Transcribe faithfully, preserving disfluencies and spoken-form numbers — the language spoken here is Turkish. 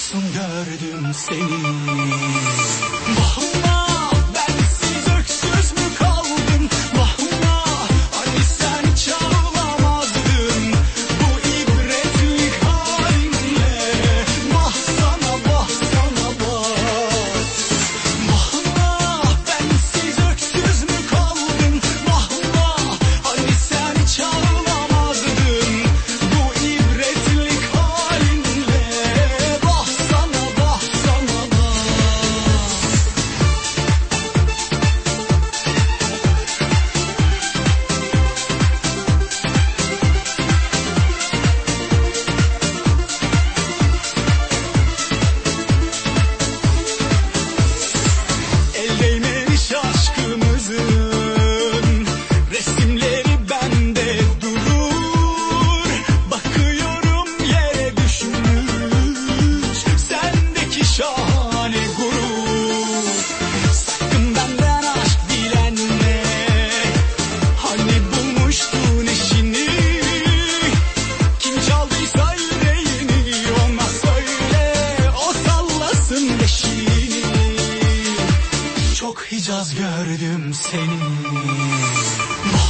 mahzun gördüm seni. Vahma bensiz öksüz mü kaldım? Vahma hani sen çalamazdın bu ibretlik halinle. Vah sana vah sana vah. Vahma bensiz öksüz mü kaldım? Vahma hani sen çalamazdın bu ibretlik halinle. Vah sana vah sana vah. El değmemiş aşkımızın resimleri bende durur. Bakıyorum yere düşmüş sendeki şahane gurur. Sakın benden aşk dilenme, hani bulmuştun eşini. Kim çaldıysa yüreğini ona söyle, o sallasın beşiğini. Çok Hicaz gördüm seni.